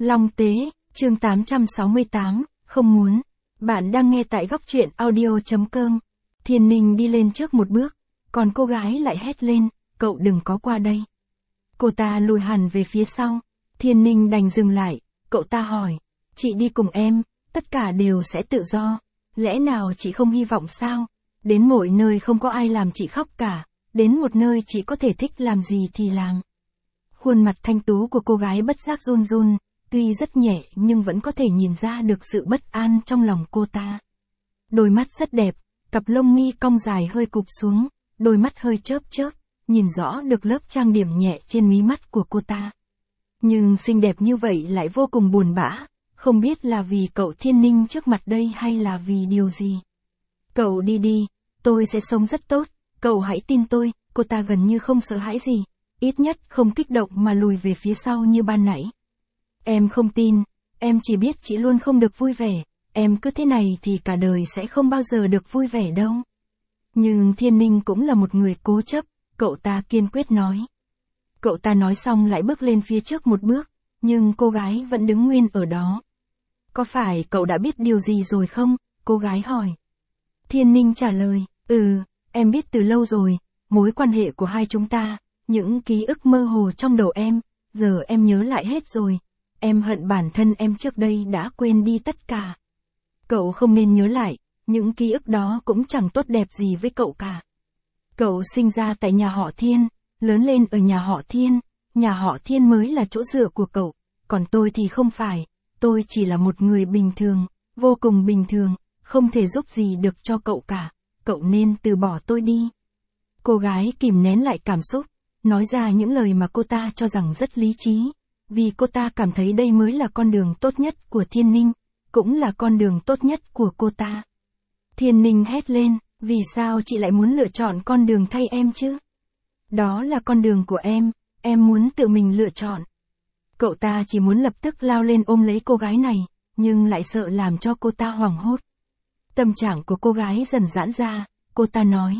Long Tế, chương 868, không muốn. Bạn đang nghe tại góc truyện audio.com. Thiên Ninh đi lên trước một bước, còn cô gái lại hét lên, cậu đừng có qua đây. Cô ta lùi hẳn về phía sau, Thiên Ninh đành dừng lại, cậu ta hỏi, chị đi cùng em, tất cả đều sẽ tự do. Lẽ nào chị không hy vọng sao? Đến mỗi nơi không có ai làm chị khóc cả, đến một nơi chị có thể thích làm gì thì làm. Khuôn mặt thanh tú của cô gái bất giác run run, tuy rất nhẹ nhưng vẫn có thể nhìn ra được sự bất an trong lòng cô ta. Đôi mắt rất đẹp, cặp lông mi cong dài hơi cụp xuống, đôi mắt hơi chớp chớp, nhìn rõ được lớp trang điểm nhẹ trên mí mắt của cô ta. Nhưng xinh đẹp như vậy lại vô cùng buồn bã, không biết là vì cậu Thiên Ninh trước mặt đây hay là vì điều gì. Cậu đi đi, tôi sẽ sống rất tốt, cậu hãy tin tôi, cô ta gần như không sợ hãi gì, ít nhất không kích động mà lùi về phía sau như ban nãy. Em không tin, em chỉ biết chị luôn không được vui vẻ, em cứ thế này thì cả đời sẽ không bao giờ được vui vẻ đâu. Nhưng Thiên Ninh cũng là một người cố chấp, cậu ta kiên quyết nói. Cậu ta nói xong lại bước lên phía trước một bước, nhưng cô gái vẫn đứng nguyên ở đó. Có phải cậu đã biết điều gì rồi không? Cô gái hỏi. Thiên Ninh trả lời, em biết từ lâu rồi, mối quan hệ của hai chúng ta, những ký ức mơ hồ trong đầu em, giờ em nhớ lại hết rồi. Em hận bản thân em trước đây đã quên đi tất cả. Cậu không nên nhớ lại, những ký ức đó cũng chẳng tốt đẹp gì với cậu cả. Cậu sinh ra tại nhà họ Thiên, lớn lên ở nhà họ Thiên mới là chỗ dựa của cậu, còn tôi thì không phải, tôi chỉ là một người bình thường, vô cùng bình thường, không thể giúp gì được cho cậu cả, cậu nên từ bỏ tôi đi. Cô gái kìm nén lại cảm xúc, nói ra những lời mà cô ta cho rằng rất lý trí, vì cô ta cảm thấy đây mới là con đường tốt nhất của Thiên Ninh, cũng là con đường tốt nhất của cô ta. Thiên Ninh hét lên, vì sao chị lại muốn lựa chọn con đường thay em chứ? Đó là con đường của em muốn tự mình lựa chọn. Cậu ta chỉ muốn lập tức lao lên ôm lấy cô gái này, nhưng lại sợ làm cho cô ta hoảng hốt. Tâm trạng của cô gái dần giãn ra, cô ta nói.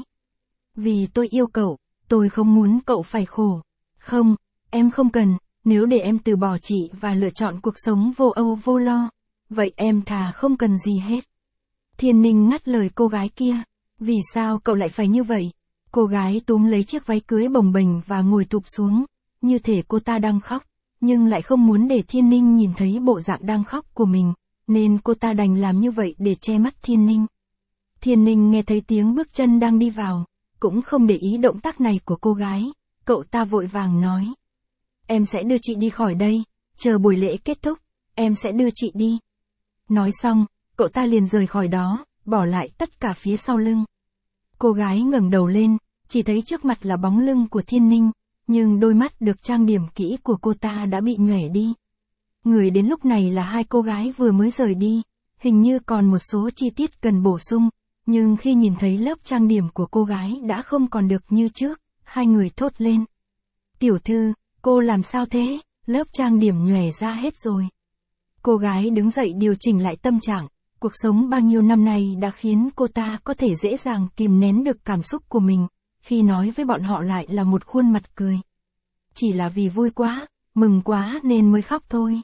Vì tôi yêu cậu, tôi không muốn cậu phải khổ. Không, em không cần, nếu để em từ bỏ chị và lựa chọn cuộc sống vô âu vô lo, vậy em thà không cần gì hết. Thiên Ninh ngắt lời cô gái kia, vì sao cậu lại phải như vậy? Cô gái túm lấy chiếc váy cưới bồng bềnh và ngồi thụp xuống, như thể cô ta đang khóc, nhưng lại không muốn để Thiên Ninh nhìn thấy bộ dạng đang khóc của mình, nên cô ta đành làm như vậy để che mắt Thiên Ninh. Thiên Ninh nghe thấy tiếng bước chân đang đi vào, cũng không để ý động tác này của cô gái, cậu ta vội vàng nói. Em sẽ đưa chị đi khỏi đây, chờ buổi lễ kết thúc, em sẽ đưa chị đi. Nói xong, cậu ta liền rời khỏi đó, bỏ lại tất cả phía sau lưng. Cô gái ngẩng đầu lên, chỉ thấy trước mặt là bóng lưng của Thiên Ninh, nhưng đôi mắt được trang điểm kỹ của cô ta đã bị nhòe đi. Người đến lúc này là hai cô gái vừa mới rời đi, hình như còn một số chi tiết cần bổ sung, nhưng khi nhìn thấy lớp trang điểm của cô gái đã không còn được như trước, hai người thốt lên. Tiểu thư, cô làm sao thế? Lớp trang điểm nhòe ra hết rồi. Cô gái đứng dậy điều chỉnh lại tâm trạng, cuộc sống bao nhiêu năm nay đã khiến cô ta có thể dễ dàng kìm nén được cảm xúc của mình, khi nói với bọn họ lại là một khuôn mặt cười. Chỉ là vì vui quá, mừng quá nên mới khóc thôi.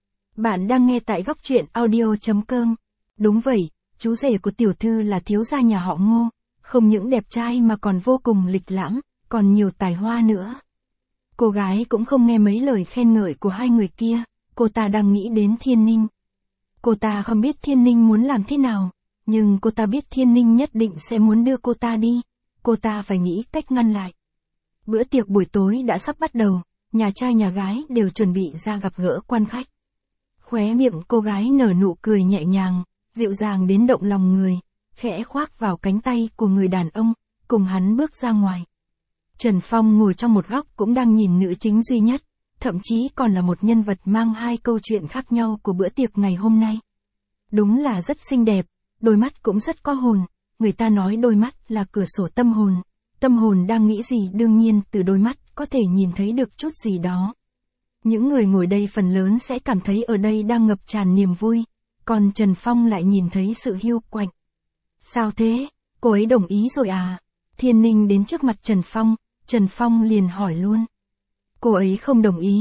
Bạn đang nghe tại góc truyện audio.com. Đúng vậy, chú rể của tiểu thư là thiếu gia nhà họ Ngô, không những đẹp trai mà còn vô cùng lịch lãm, còn nhiều tài hoa nữa. Cô gái cũng không nghe mấy lời khen ngợi của hai người kia, cô ta đang nghĩ đến Thiên Ninh. Cô ta không biết Thiên Ninh muốn làm thế nào, nhưng cô ta biết Thiên Ninh nhất định sẽ muốn đưa cô ta đi, cô ta phải nghĩ cách ngăn lại. Bữa tiệc buổi tối đã sắp bắt đầu, nhà trai nhà gái đều chuẩn bị ra gặp gỡ quan khách. Khóe miệng cô gái nở nụ cười nhẹ nhàng, dịu dàng đến động lòng người, khẽ khoác vào cánh tay của người đàn ông, cùng hắn bước ra ngoài. Trần Phong ngồi trong một góc cũng đang nhìn nữ chính duy nhất, thậm chí còn là một nhân vật mang hai câu chuyện khác nhau của bữa tiệc ngày hôm nay. Đúng là rất xinh đẹp, đôi mắt cũng rất có hồn, người ta nói đôi mắt là cửa sổ tâm hồn đang nghĩ gì đương nhiên từ đôi mắt có thể nhìn thấy được chút gì đó. Những người ngồi đây phần lớn sẽ cảm thấy ở đây đang ngập tràn niềm vui, còn Trần Phong lại nhìn thấy sự hiu quạnh. Sao thế, cô ấy đồng ý rồi à? Thiên Ninh đến trước mặt Trần Phong liền hỏi luôn. Cô ấy không đồng ý,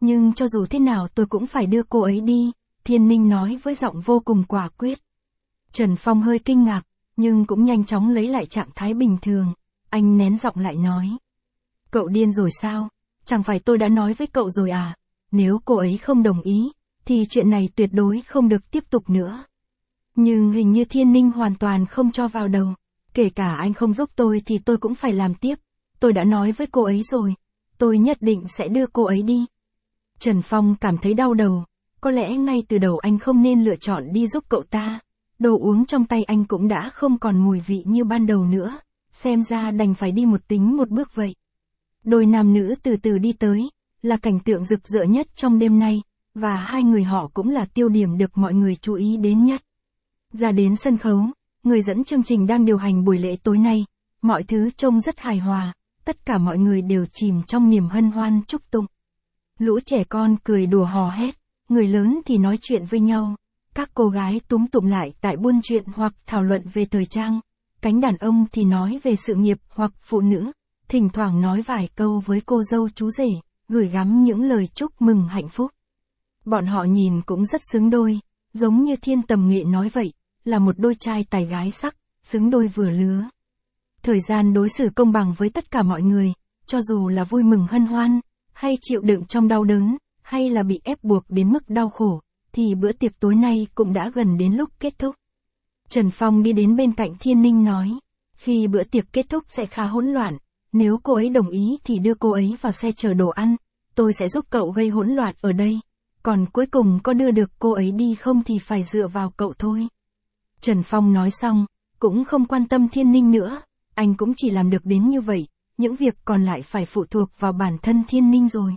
Nhưng cho dù thế nào tôi cũng phải đưa cô ấy đi, Thiên Ninh nói với giọng vô cùng quả quyết. Trần Phong hơi kinh ngạc, nhưng cũng nhanh chóng lấy lại trạng thái bình thường. Anh nén giọng lại nói. Cậu điên rồi sao? Chẳng phải tôi đã nói với cậu rồi à? Nếu cô ấy không đồng ý, thì chuyện này tuyệt đối không được tiếp tục nữa. Nhưng hình như Thiên Ninh hoàn toàn không cho vào đầu. Kể cả anh không giúp tôi thì tôi cũng phải làm tiếp. Tôi đã nói với cô ấy rồi. Tôi nhất định sẽ đưa cô ấy đi. Trần Phong cảm thấy đau đầu. Có lẽ ngay từ đầu anh không nên lựa chọn đi giúp cậu ta. Đồ uống trong tay anh cũng đã không còn mùi vị như ban đầu nữa. Xem ra đành phải đi một tính một bước vậy. Đôi nam nữ từ từ đi tới, là cảnh tượng rực rỡ nhất trong đêm nay, và hai người họ cũng là tiêu điểm được mọi người chú ý đến nhất. Ra đến sân khấu, người dẫn chương trình đang điều hành buổi lễ tối nay, mọi thứ trông rất hài hòa, tất cả mọi người đều chìm trong niềm hân hoan chúc tụng. Lũ trẻ con cười đùa hò hét, người lớn thì nói chuyện với nhau, các cô gái túm tụm lại tại buôn chuyện hoặc thảo luận về thời trang, cánh đàn ông thì nói về sự nghiệp hoặc phụ nữ, thỉnh thoảng nói vài câu với cô dâu chú rể, gửi gắm những lời chúc mừng hạnh phúc. Bọn họ nhìn cũng rất xứng đôi, giống như Thiên Tầm Nghệ nói vậy, là một đôi trai tài gái sắc, xứng đôi vừa lứa. Thời gian đối xử công bằng với tất cả mọi người, cho dù là vui mừng hân hoan, hay chịu đựng trong đau đớn, hay là bị ép buộc đến mức đau khổ, thì bữa tiệc tối nay cũng đã gần đến lúc kết thúc. Trần Phong đi đến bên cạnh Thiên Ninh nói, khi bữa tiệc kết thúc sẽ khá hỗn loạn, nếu cô ấy đồng ý thì đưa cô ấy vào xe chở đồ ăn, tôi sẽ giúp cậu gây hỗn loạn ở đây, còn cuối cùng có đưa được cô ấy đi không thì phải dựa vào cậu thôi. Trần Phong nói xong, cũng không quan tâm Thiên Ninh nữa, anh cũng chỉ làm được đến như vậy, những việc còn lại phải phụ thuộc vào bản thân Thiên Ninh rồi.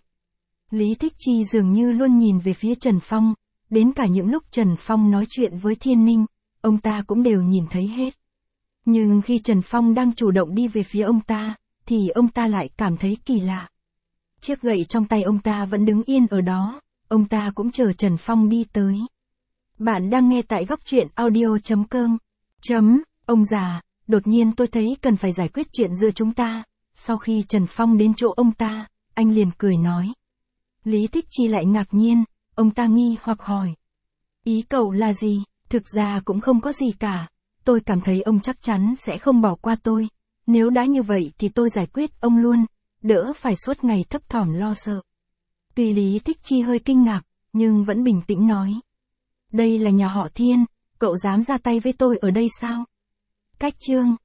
Lý Thích Chi dường như luôn nhìn về phía Trần Phong, đến cả những lúc Trần Phong nói chuyện với Thiên Ninh, ông ta cũng đều nhìn thấy hết. Nhưng khi Trần Phong đang chủ động đi về phía ông ta, thì ông ta lại cảm thấy kỳ lạ. Chiếc gậy trong tay ông ta vẫn đứng yên ở đó, ông ta cũng chờ Trần Phong đi tới. Bạn đang nghe tại góc truyện audio.com. Ông già, đột nhiên tôi thấy cần phải giải quyết chuyện giữa chúng ta. Sau khi Trần Phong đến chỗ ông ta, anh liền cười nói. Lý Thích Chi lại ngạc nhiên, ông ta nghi hoặc hỏi. Ý cậu là gì? Thực ra cũng không có gì cả. Tôi cảm thấy ông chắc chắn sẽ không bỏ qua tôi. Nếu đã như vậy thì tôi giải quyết ông luôn, đỡ phải suốt ngày thấp thỏm lo sợ. Tuy Lý Thích Chi hơi kinh ngạc, nhưng vẫn bình tĩnh nói. Đây là nhà họ Thiên, cậu dám ra tay với tôi ở đây sao? Cách chương